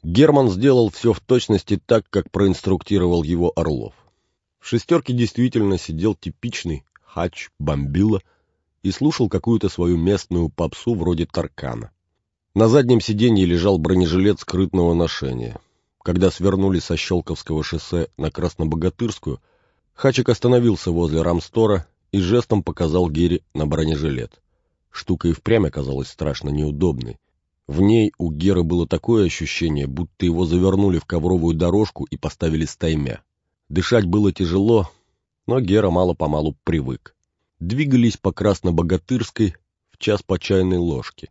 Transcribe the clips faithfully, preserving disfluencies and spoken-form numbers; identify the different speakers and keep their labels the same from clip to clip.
Speaker 1: Герман сделал все в точности так, как проинструктировал его Орлов. В «шестерке» действительно сидел типичный хач-бомбила и слушал какую-то свою местную попсу вроде Таркана. На заднем сиденье лежал бронежилет скрытного ношения. Когда свернули со Щелковского шоссе на Краснобогатырскую, Хачик остановился возле рамстора и жестом показал Гере на бронежилет. Штука и впрямь оказалась страшно неудобной. В ней у Геры было такое ощущение, будто его завернули в ковровую дорожку и поставили стаймя. Дышать было тяжело, но Гера мало-помалу привык. Двигались по Краснобогатырской в час по чайной ложке.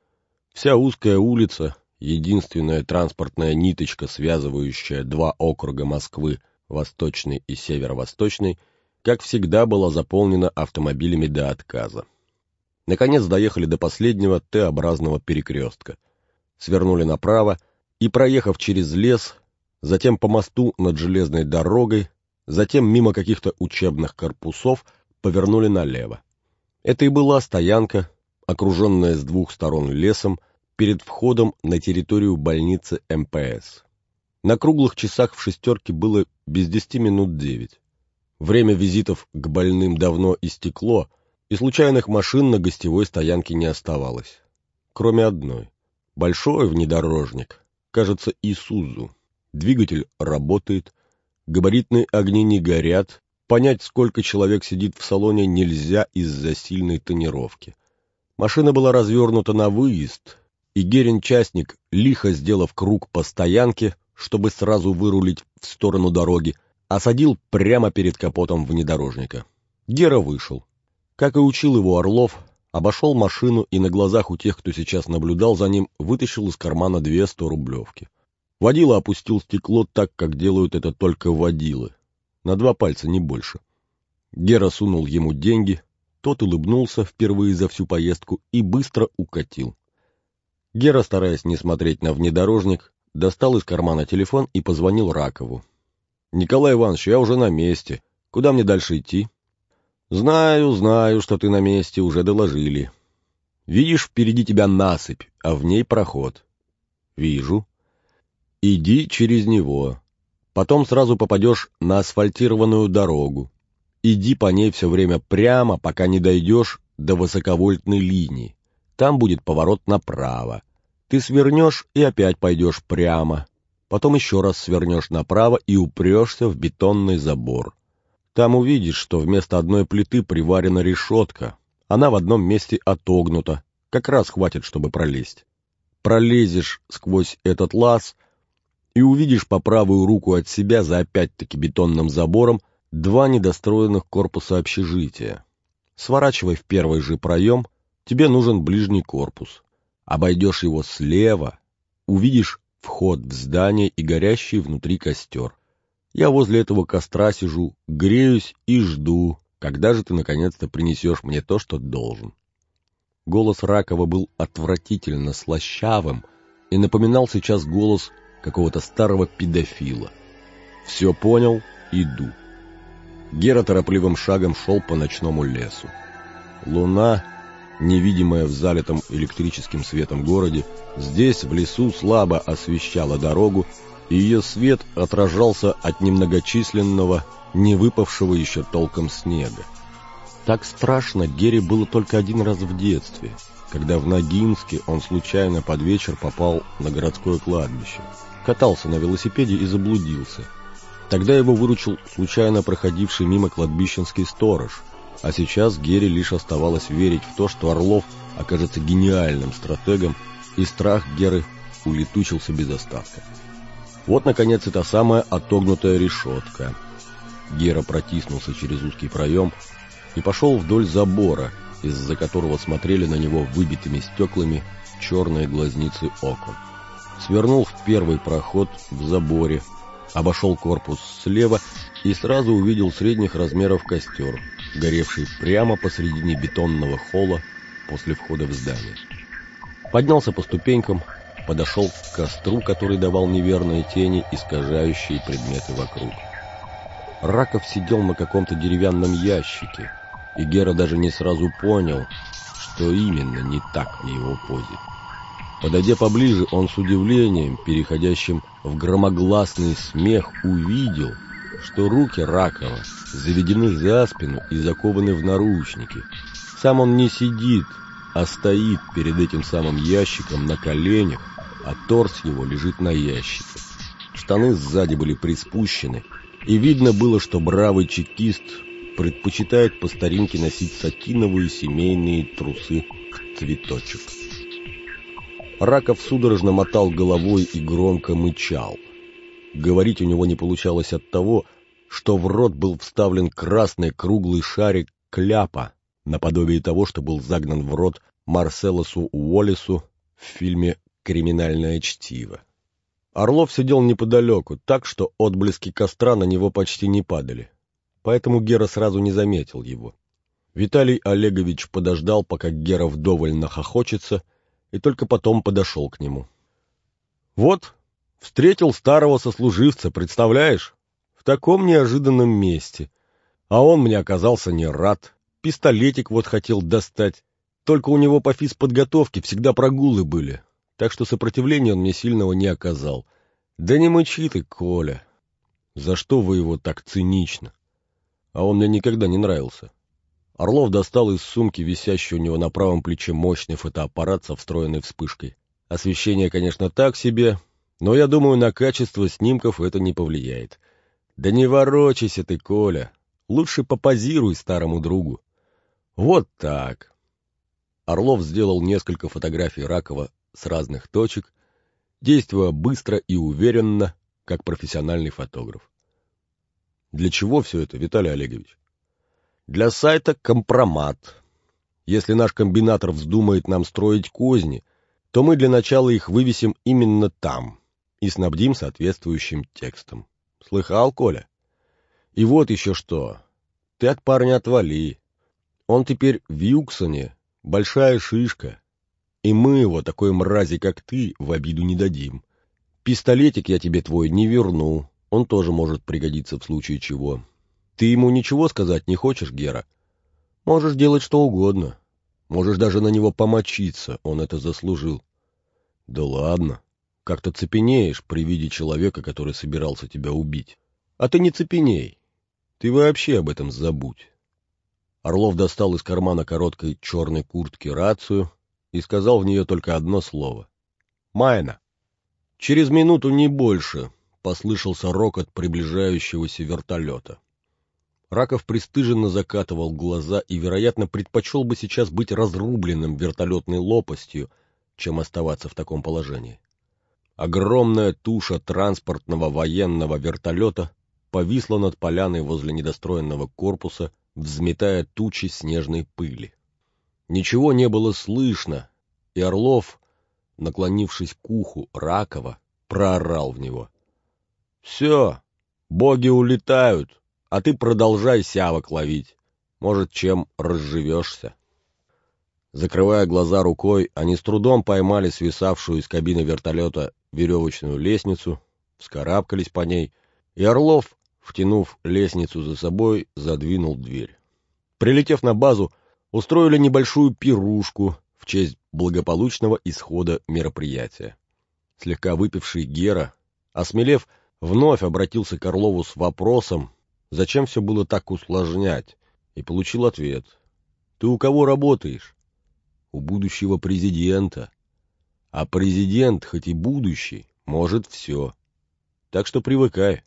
Speaker 1: Вся узкая улица, единственная транспортная ниточка, связывающая два округа Москвы, Восточный и Северо-Восточный, как всегда была заполнена автомобилями до отказа. Наконец доехали до последнего Т-образного перекрестка. Свернули направо и, проехав через лес, затем по мосту над железной дорогой, затем мимо каких-то учебных корпусов, повернули налево. Это и была стоянка, окруженная с двух сторон лесом, перед входом на территорию больницы эм пэ эс. На круглых часах в «шестерке» было без десяти минут девять. Время визитов к больным давно истекло, и случайных машин на гостевой стоянке не оставалось. Кроме одной. Большой внедорожник, кажется, Исузу. Двигатель работает, габаритные огни не горят, понять, сколько человек сидит в салоне, нельзя из-за сильной тонировки. Машина была развернута на выезд, и Герин-частник, лихо сделав круг по стоянке, чтобы сразу вырулить в сторону дороги, осадил прямо перед капотом внедорожника. Гера вышел. Как и учил его Орлов, обошел машину и на глазах у тех, кто сейчас наблюдал за ним, вытащил из кармана две сторублевки. Водила опустил стекло так, как делают это только водилы. На два пальца, не больше. Гера сунул ему деньги, тот улыбнулся впервые за всю поездку и быстро укатил. Гера, стараясь не смотреть на внедорожник, достал из кармана телефон и позвонил Ракову. — Николай Иванович, я уже на месте. Куда мне дальше идти? — Знаю, знаю, что ты на месте, уже доложили. — Видишь, впереди тебя насыпь, а в ней проход. — Вижу. — Иди через него. Потом сразу попадешь на асфальтированную дорогу. Иди по ней все время прямо, пока не дойдешь до высоковольтной линии. Там будет поворот направо. Ты свернешь и опять пойдешь прямо. Потом еще раз свернешь направо и упрешься в бетонный забор. Там увидишь, что вместо одной плиты приварена решетка. Она в одном месте отогнута. Как раз хватит, чтобы пролезть. Пролезешь сквозь этот лаз и увидишь по правую руку от себя за опять-таки бетонным забором два недостроенных корпуса общежития. Сворачивай в первый же проем, тебе нужен ближний корпус. Обойдешь его слева, увидишь вход в здание и горящий внутри костер. Я возле этого костра сижу, греюсь и жду, когда же ты наконец-то принесешь мне то, что должен. Голос Ракова был отвратительно слащавым и напоминал сейчас голос какого-то старого педофила. Все понял, иду. Гера торопливым шагом шел по ночному лесу. Луна, невидимая в залитом электрическим светом городе, здесь, в лесу, слабо освещала дорогу, и ее свет отражался от немногочисленного, не выпавшего еще толком снега. Так страшно Гере было только один раз в детстве, когда в Ногинске он случайно под вечер попал на городское кладбище. Катался на велосипеде и заблудился. Тогда его выручил случайно проходивший мимо кладбищенский сторож, а сейчас Гере лишь оставалось верить в то, что Орлов окажется гениальным стратегом, и страх Геры улетучился без остатка. Вот, наконец, и та самая отогнутая решетка. Гера протиснулся через узкий проем и пошел вдоль забора, из-за которого смотрели на него выбитыми стеклами черные глазницы окон. Свернул в первый проход в заборе, обошел корпус слева и сразу увидел средних размеров костер, горевший прямо посредине бетонного холла после входа в здание. Поднялся по ступенькам, подошел к костру, который давал неверные тени, искажающие предметы вокруг. Раков сидел на каком-то деревянном ящике, и Гера даже не сразу понял, что именно не так в его позе. Подойдя поближе, он с удивлением, переходящим в громогласный смех, увидел, что руки Ракова заведены за спину и закованы в наручники. Сам он не сидит, а стоит перед этим самым ящиком на коленях, а торс его лежит на ящике. Штаны сзади были приспущены, и видно было, что бравый чекист предпочитает по старинке носить сатиновые семейные трусы в цветочек. Раков судорожно мотал головой и громко мычал. Говорить у него не получалось от того, что в рот был вставлен красный круглый шарик кляпа, наподобие того, что был загнан в рот Марселосу Уоллесу в фильме «Криминальное чтиво». Орлов сидел неподалеку, так что отблески костра на него почти не падали. Поэтому Гера сразу не заметил его. Виталий Олегович подождал, пока Гера вдоволь нахохочется, и только потом подошел к нему. «Вот, встретил старого сослуживца, представляешь? В таком неожиданном месте. А он мне оказался не рад. Пистолетик вот хотел достать. Только у него по физподготовке всегда прогулы были, так что сопротивления он мне сильного не оказал. Да не мычи ты, Коля. За что вы его так цинично? А он мне никогда не нравился». Орлов достал из сумки, висящий у него на правом плече, мощный фотоаппарат со встроенной вспышкой. Освещение, конечно, так себе, но я думаю, на качество снимков это не повлияет. Да не ворочайся ты, Коля. Лучше попозируй старому другу. Вот так. Орлов сделал несколько фотографий Ракова с разных точек, действуя быстро и уверенно, как профессиональный фотограф. Для чего все это, Виталий Олегович? Для сайта «Компромат». Если наш комбинатор вздумает нам строить козни, то мы для начала их вывесим именно там и снабдим соответствующим текстом. Слыхал, Коля? И вот еще что. Ты от парня отвали. Он теперь в Юксоне большая шишка, и мы его, такой мрази, как ты, в обиду не дадим. Пистолетик я тебе твой не верну, он тоже может пригодиться в случае чего. Ты ему ничего сказать не хочешь, Гера? Можешь делать что угодно. Можешь даже на него помочиться, он это заслужил. Да ладно, как-то цепенеешь при виде человека, который собирался тебя убить. А ты не цепеней, ты вообще об этом забудь. Орлов достал из кармана короткой черной куртки рацию и сказал в нее только одно слово. «Майна». Через минуту, не больше, послышался рокот приближающегося вертолета. Раков пристыженно закатывал глаза и, вероятно, предпочел бы сейчас быть разрубленным вертолетной лопастью, чем оставаться в таком положении. Огромная туша транспортного военного вертолета повисла над поляной возле недостроенного корпуса, взметая тучи снежной пыли. Ничего не было слышно, и Орлов, наклонившись к уху Ракова, проорал в него. «Все, боги улетают, а ты продолжай сявок ловить. Может, чем разживешься». Закрывая глаза рукой, они с трудом поймали свисавшую из кабины вертолета веревочную лестницу, вскарабкались по ней, и Орлов, втянув лестницу за собой, задвинул дверь. Прилетев на базу, устроили небольшую пирушку в честь благополучного исхода мероприятия. Слегка выпивший Гера, осмелев, вновь обратился к Орлову с вопросом, зачем все было так усложнять, и получил ответ. «Ты у кого работаешь?» «У будущего президента. А президент, хоть и будущий, может все. Так что привыкай».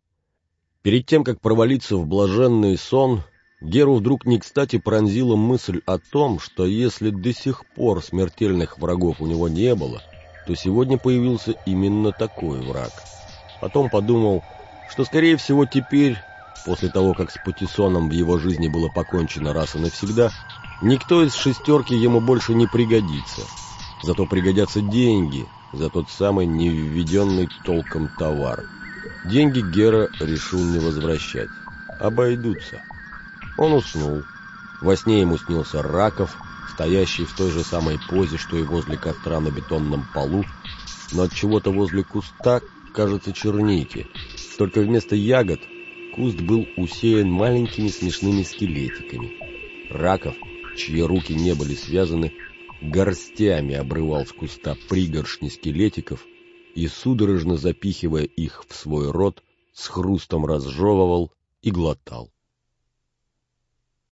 Speaker 1: Перед тем, как провалиться в блаженный сон, Геру вдруг не кстати пронзила мысль о том, что если до сих пор смертельных врагов у него не было, то сегодня появился именно такой враг. Потом подумал, что, скорее всего, теперь, после того, как с Патиссоном в его жизни было покончено раз и навсегда, никто из шестерки ему больше не пригодится. Зато пригодятся деньги за тот самый невведенный толком товар. Деньги Гера решил не возвращать. Обойдутся. Он уснул. Во сне ему снился Раков, стоящий в той же самой позе, что и возле костра на бетонном полу, но от чего-то возле куста, кажется, черники. Только вместо ягод куст был усеян маленькими смешными скелетиками. Раков, чьи руки не были связаны, горстями обрывал с куста пригоршни скелетиков и, судорожно запихивая их в свой рот, с хрустом разжевывал и глотал.